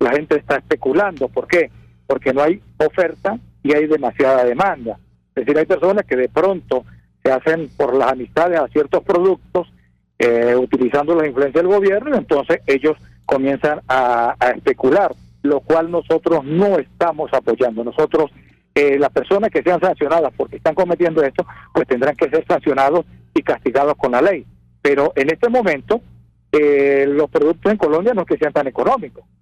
la gente está especulando. ¿Por qué? Porque no hay oferta y hay demasiada demanda. Es decir, hay personas que de pronto se hacen por las amistades a ciertos productos, utilizando la influencia del gobierno, y entonces ellos comienzan a especular, lo cual nosotros no estamos apoyando. Nosotros, las personas que sean sancionadas porque están cometiendo esto, pues tendrán que ser sancionados y castigados con la ley. Pero en este momento, los productos en Colombia no es que sean tan económicos.